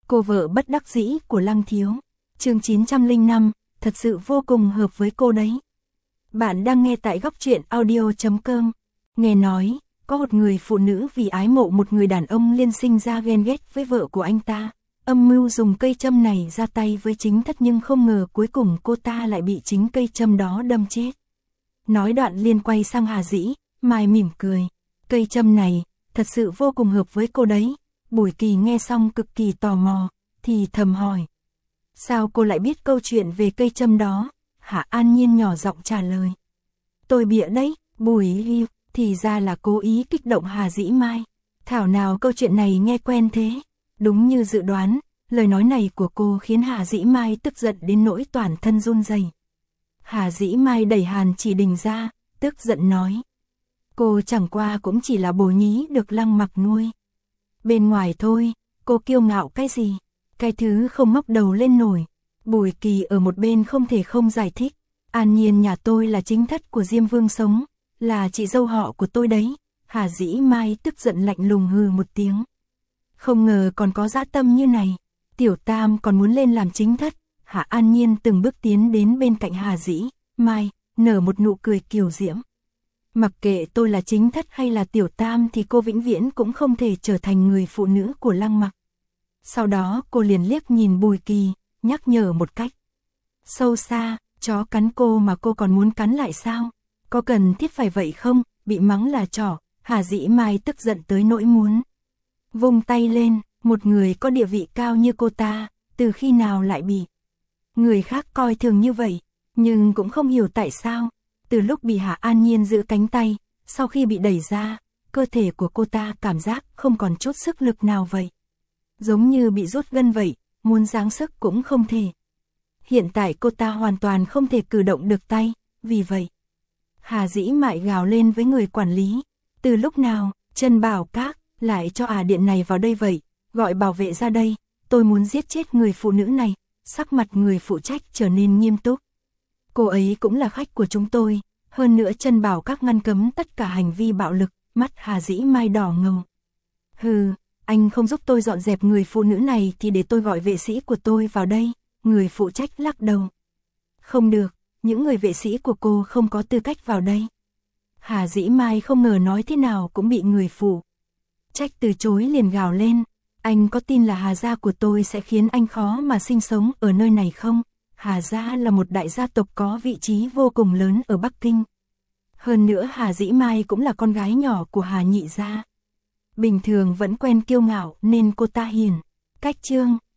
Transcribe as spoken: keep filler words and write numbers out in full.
Cô vợ bất đắc dĩ của Lăng Thiếu. Chương chín trăm lẻ năm, thật sự vô cùng hợp với cô đấy. Bạn đang nghe tại góc truyện audio chấm com. Nghe nói, có một người phụ nữ vì ái mộ một người đàn ông liên sinh ra ghen ghét với vợ của anh ta, âm mưu dùng cây châm này ra tay với chính thất, nhưng không ngờ cuối cùng cô ta lại bị chính cây châm đó đâm chết. Nói đoạn liền quay sang Hà Dĩ Mai mỉm cười. Cây châm này, thật sự vô cùng hợp với cô đấy. Bùi Kỳ nghe xong cực kỳ tò mò, thì thầm hỏi. Sao cô lại biết câu chuyện về cây châm đó? Hạ An Nhiên nhỏ giọng trả lời. Tôi bịa đấy, Bùi Hy, thì ra là cố ý kích động Hà Dĩ Mai. Thảo nào câu chuyện này nghe quen thế. Đúng như dự đoán, lời nói này của cô khiến Hà Dĩ Mai tức giận đến nỗi toàn thân run rẩy. Hà Dĩ Mai đẩy Hàn Chỉ Đình ra, tức giận nói. Cô chẳng qua cũng chỉ là bồ nhí được Lăng Mặc nuôi. Bên ngoài thôi, cô kiêu ngạo cái gì? Cái thứ không ngóc đầu lên nổi. Bùi Kỳ ở một bên không thể không giải thích. An Nhiên nhà tôi là chính thất của Diêm Vương sống, là chị dâu họ của tôi đấy. Hà Dĩ Mai tức giận lạnh lùng hừ một tiếng. Không ngờ còn có dã tâm như này. Tiểu Tam còn muốn lên làm chính thất. Hạ An Nhiên từng bước tiến đến bên cạnh Hà Dĩ Mai, nở một nụ cười kiều diễm. Mặc kệ tôi là chính thất hay là Tiểu Tam thì cô vĩnh viễn cũng không thể trở thành người phụ nữ của Lăng Mặc. Sau đó cô liền liếc nhìn Bùi Kỳ, nhắc nhở một cách sâu xa, chó cắn cô mà cô còn muốn cắn lại sao? Có cần thiết phải vậy không? Bị mắng là trò, Hà Dĩ Mai tức giận tới nỗi muốn vung tay lên. Một người có địa vị cao như cô ta, từ khi nào lại bị người khác coi thường như vậy? Nhưng cũng không hiểu tại sao, từ lúc bị Hạ An Nhiên giữ cánh tay, sau khi bị đẩy ra, cơ thể của cô ta cảm giác không còn chút sức lực nào vậy. Giống như bị rút gân vậy, muốn giáng sức cũng không thể. Hiện tại cô ta hoàn toàn không thể cử động được tay, vì vậy Hà Dĩ Mai gào lên với người quản lý. Từ lúc nào, Trân Bảo Các lại cho ả điện này vào đây vậy? Gọi bảo vệ ra đây, tôi muốn giết chết người phụ nữ này. Sắc mặt người phụ trách trở nên nghiêm túc. Cô ấy cũng là khách của chúng tôi, hơn nữa Trân Bảo Các ngăn cấm tất cả hành vi bạo lực. Mắt Hà Dĩ Mai đỏ ngầu. Hừ, anh không giúp tôi dọn dẹp người phụ nữ này thì để tôi gọi vệ sĩ của tôi vào đây. Người phụ trách lắc đầu. Không được, những người vệ sĩ của cô không có tư cách vào đây. Hà Dĩ Mai không ngờ nói thế nào cũng bị người phụ trách từ chối, liền gào lên. Anh có tin là Hà gia của tôi sẽ khiến anh khó mà sinh sống ở nơi này không? Hà gia là một đại gia tộc có vị trí vô cùng lớn ở Bắc Kinh. Hơn nữa Hà Dĩ Mai cũng là con gái nhỏ của Hà nhị gia. Bình thường vẫn quen kiêu ngạo nên cô ta hiền cách trương.